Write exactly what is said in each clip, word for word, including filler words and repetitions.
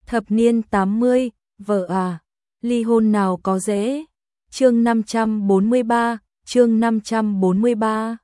Thập niên tám mươi, vợ à, ly hôn nào có dễ. Chương năm trăm bốn mươi ba, chương năm trăm bốn mươi ba.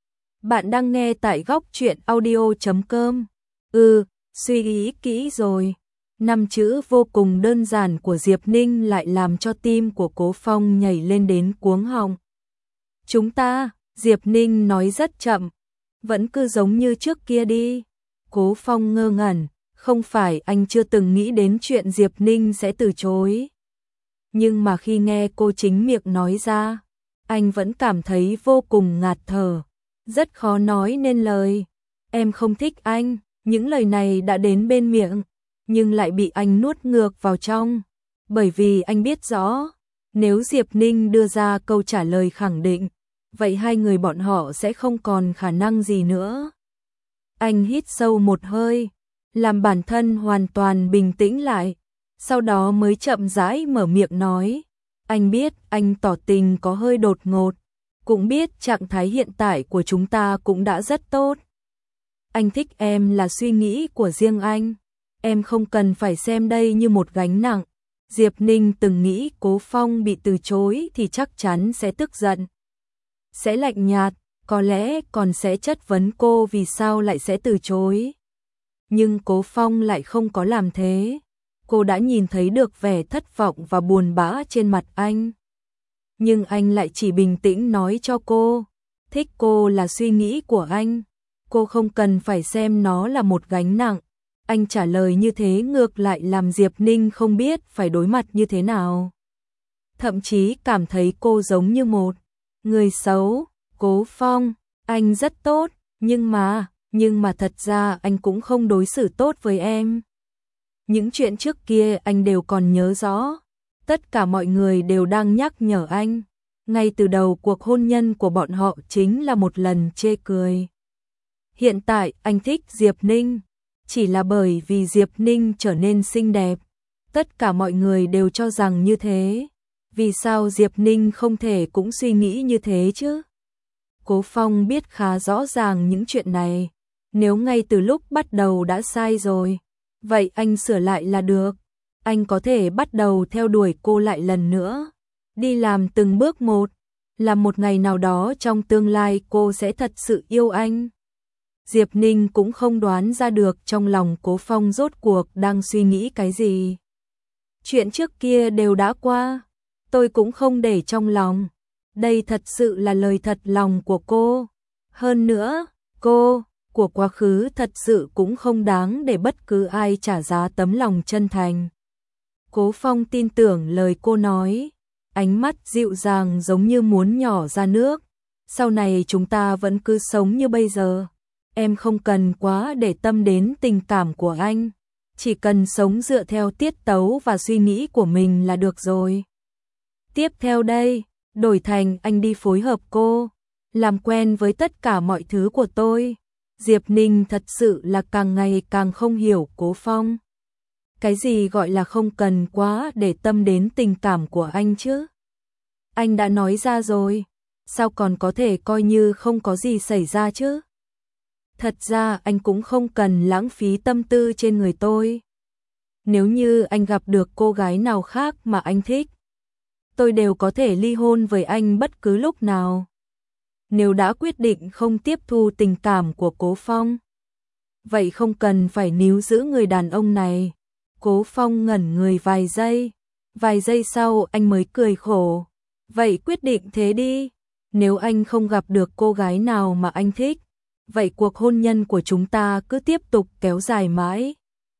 Bạn đang nghe tại góc truyện audio chấm com. Ừ, suy nghĩ kỹ rồi. Năm chữ vô cùng đơn giản của Diệp Ninh lại làm cho tim của Cố Phong nhảy lên đến cuống họng. Chúng ta, Diệp Ninh nói rất chậm, vẫn cứ giống như trước kia đi. Cố Phong ngơ ngẩn, không phải anh chưa từng nghĩ đến chuyện Diệp Ninh sẽ từ chối. Nhưng mà khi nghe cô chính miệng nói ra, anh vẫn cảm thấy vô cùng ngạt thở, rất khó nói nên lời. Em không thích anh, những lời này đã đến bên miệng, nhưng lại bị anh nuốt ngược vào trong. Bởi vì anh biết rõ, nếu Diệp Ninh đưa ra câu trả lời khẳng định, vậy hai người bọn họ sẽ không còn khả năng gì nữa. Anh hít sâu một hơi, làm bản thân hoàn toàn bình tĩnh lại, sau đó mới chậm rãi mở miệng nói. Anh biết anh tỏ tình có hơi đột ngột, cũng biết trạng thái hiện tại của chúng ta cũng đã rất tốt. Anh thích em là suy nghĩ của riêng anh, em không cần phải xem đây như một gánh nặng. Diệp Ninh từng nghĩ Cố Phong bị từ chối thì chắc chắn sẽ tức giận, sẽ lạnh nhạt, có lẽ còn sẽ chất vấn cô vì sao lại sẽ từ chối. Nhưng Cố Phong lại không có làm thế. Cô đã nhìn thấy được vẻ thất vọng và buồn bã trên mặt anh. Nhưng anh lại chỉ bình tĩnh nói cho cô, thích cô là suy nghĩ của anh, cô không cần phải xem nó là một gánh nặng. Anh trả lời như thế ngược lại làm Diệp Ninh không biết phải đối mặt như thế nào. Thậm chí cảm thấy cô giống như một người xấu. Cố Phong, anh rất tốt, nhưng mà, nhưng mà thật ra anh cũng không đối xử tốt với em. Những chuyện trước kia anh đều còn nhớ rõ, tất cả mọi người đều đang nhắc nhở anh. Ngay từ đầu cuộc hôn nhân của bọn họ chính là một lần chê cười. Hiện tại anh thích Diệp Ninh, chỉ là bởi vì Diệp Ninh trở nên xinh đẹp. Tất cả mọi người đều cho rằng như thế. Vì sao Diệp Ninh không thể cũng suy nghĩ như thế chứ? Cố Phong biết khá rõ ràng những chuyện này. Nếu ngay từ lúc bắt đầu đã sai rồi, vậy anh sửa lại là được. Anh có thể bắt đầu theo đuổi cô lại lần nữa, đi làm từng bước một, làm một ngày nào đó trong tương lai cô sẽ thật sự yêu anh. Diệp Ninh cũng không đoán ra được trong lòng Cố Phong rốt cuộc đang suy nghĩ cái gì. Chuyện trước kia đều đã qua, tôi cũng không để trong lòng. Đây thật sự là lời thật lòng của cô. Hơn nữa, cô của quá khứ thật sự cũng không đáng để bất cứ ai trả giá tấm lòng chân thành. Cố Phong tin tưởng lời cô nói, ánh mắt dịu dàng giống như muốn nhỏ ra nước. Sau này chúng ta vẫn cứ sống như bây giờ. Em không cần quá để tâm đến tình cảm của anh, chỉ cần sống dựa theo tiết tấu và suy nghĩ của mình là được rồi. Tiếp theo đây, đổi thành anh đi phối hợp cô, làm quen với tất cả mọi thứ của tôi. Diệp Ninh thật sự là càng ngày càng không hiểu Cố Phong. Cái gì gọi là không cần quá để tâm đến tình cảm của anh chứ? Anh đã nói ra rồi, sao còn có thể coi như không có gì xảy ra chứ? Thật ra anh cũng không cần lãng phí tâm tư trên người tôi. Nếu như anh gặp được cô gái nào khác mà anh thích, tôi đều có thể ly hôn với anh bất cứ lúc nào. Nếu đã quyết định không tiếp thu tình cảm của Cố Phong, vậy không cần phải níu giữ người đàn ông này. Cố Phong ngẩn người vài giây, vài giây sau anh mới cười khổ. Vậy quyết định thế đi, nếu anh không gặp được cô gái nào mà anh thích, vậy cuộc hôn nhân của chúng ta cứ tiếp tục kéo dài mãi.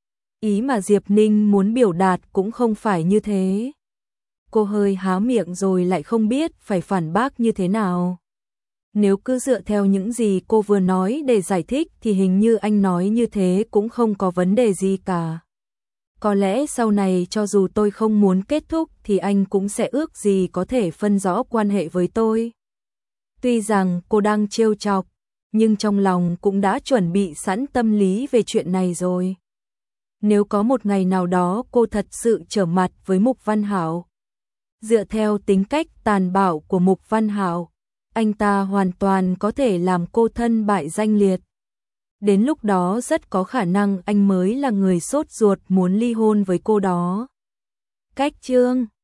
Ý mà Diệp Ninh muốn biểu đạt cũng không phải như thế. Cô hơi há miệng rồi lại không biết phải phản bác như thế nào. Nếu cứ dựa theo những gì cô vừa nói để giải thích thì hình như anh nói như thế cũng không có vấn đề gì cả. Có lẽ sau này cho dù tôi không muốn kết thúc thì anh cũng sẽ ước gì có thể phân rõ quan hệ với tôi. Tuy rằng cô đang trêu chọc, nhưng trong lòng cũng đã chuẩn bị sẵn tâm lý về chuyện này rồi. Nếu có một ngày nào đó cô thật sự trở mặt với Mục Văn Hảo, dựa theo tính cách tàn bạo của Mục Văn Hảo, anh ta hoàn toàn có thể làm cô thân bại danh liệt. đến lúc đó rất có khả năng anh mới là người sốt ruột muốn ly hôn với cô đó. Cách chương